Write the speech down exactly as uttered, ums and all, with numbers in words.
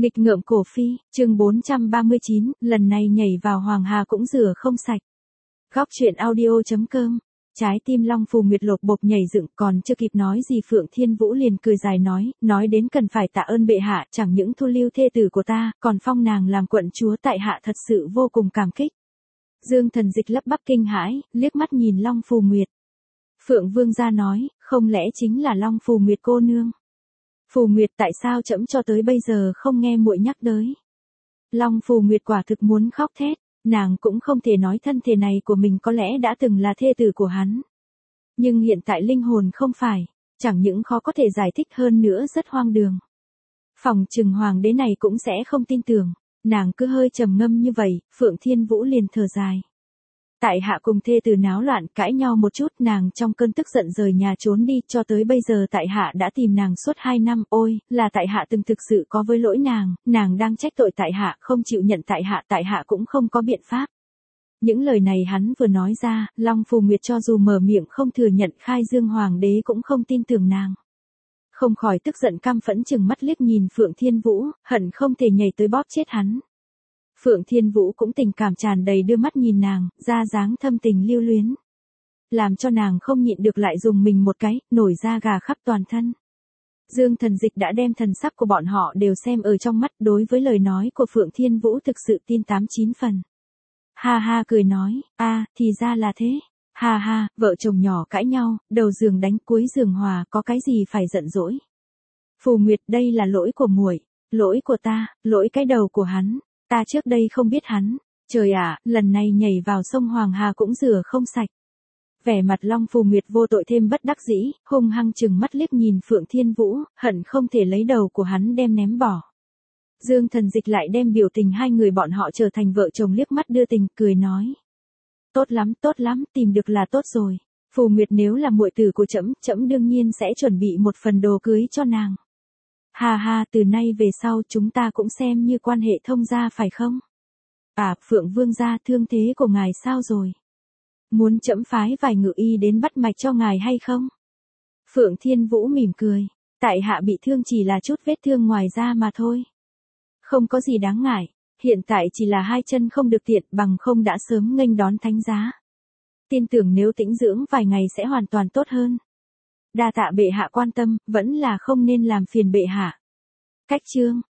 Nghịch ngợm cổ phi, chương bốn trăm ba mươi chín, lần này nhảy vào Hoàng Hà cũng rửa không sạch. Góc truyện audio chấm com. Trái tim Long Phù Nguyệt lột bột nhảy dựng, còn chưa kịp nói gì Phượng Thiên Vũ liền cười dài nói, nói đến cần phải tạ ơn bệ hạ, chẳng những thu lưu thê tử của ta, còn phong nàng làm quận chúa, tại hạ thật sự vô cùng cảm kích. Dương Thần Dịch lắp bắp kinh hãi, liếc mắt nhìn Long Phù Nguyệt. Phượng Vương gia nói, không lẽ chính là Long Phù Nguyệt cô nương? Phù Nguyệt, tại sao trẫm cho tới bây giờ không nghe muội nhắc tới? Long Phù Nguyệt quả thực muốn khóc thét, nàng cũng không thể nói thân thể này của mình có lẽ đã từng là thê tử của hắn. Nhưng hiện tại linh hồn không phải, chẳng những khó có thể giải thích hơn nữa rất hoang đường. Phòng trừng hoàng đế này cũng sẽ không tin tưởng, nàng cứ hơi trầm ngâm như vậy, Phượng Thiên Vũ liền thở dài. Tại hạ cùng thê tử náo loạn cãi nhau một chút, nàng trong cơn tức giận rời nhà trốn đi, cho tới bây giờ tại hạ đã tìm nàng suốt hai năm, ôi, là tại hạ từng thực sự có với lỗi nàng, nàng đang trách tội tại hạ, không chịu nhận tại hạ, tại hạ cũng không có biện pháp. Những lời này hắn vừa nói ra, Long Phù Nguyệt cho dù mở miệng không thừa nhận, khai dương hoàng đế cũng không tin tưởng nàng. Không khỏi tức giận căm phẫn chừng mắt liếc nhìn Phượng Thiên Vũ, hận không thể nhảy tới bóp chết hắn. Phượng Thiên Vũ cũng tình cảm tràn đầy đưa mắt nhìn nàng, ra dáng thâm tình lưu luyến. Làm cho nàng không nhịn được lại dùng mình một cái, nổi da gà khắp toàn thân. Dương Thần Dịch đã đem thần sắc của bọn họ đều xem ở trong mắt, đối với lời nói của Phượng Thiên Vũ thực sự tin tám chín phần. Ha ha cười nói, a, thì ra là thế. Ha ha, vợ chồng nhỏ cãi nhau, đầu giường đánh cuối giường hòa, có cái gì phải giận dỗi. Phù Nguyệt, đây là lỗi của muội, lỗi của ta, lỗi cái đầu của hắn. Ta trước đây không biết hắn, trời ạ, lần này nhảy vào sông Hoàng Hà cũng rửa không sạch. Vẻ mặt Long Phù Nguyệt vô tội thêm bất đắc dĩ, hung hăng chừng mắt liếc nhìn Phượng Thiên Vũ, hận không thể lấy đầu của hắn đem ném bỏ. Dương Thần Dịch lại đem biểu tình hai người bọn họ trở thành vợ chồng liếc mắt đưa tình, cười nói. Tốt lắm, tốt lắm, tìm được là tốt rồi. Phù Nguyệt nếu là muội tử của trẫm, trẫm đương nhiên sẽ chuẩn bị một phần đồ cưới cho nàng. Ha ha, từ nay về sau chúng ta cũng xem như quan hệ thông gia phải không? À, Phượng Vương gia, thương thế của ngài sao rồi? Muốn trẫm phái vài ngự y đến bắt mạch cho ngài hay không? Phượng Thiên Vũ mỉm cười, tại hạ bị thương chỉ là chút vết thương ngoài da mà thôi. Không có gì đáng ngại, hiện tại chỉ là hai chân không được tiện, bằng không đã sớm nghênh đón thánh giá. Tin tưởng nếu tĩnh dưỡng vài ngày sẽ hoàn toàn tốt hơn. Đa tạ bệ hạ quan tâm, vẫn là không nên làm phiền bệ hạ. Cách chương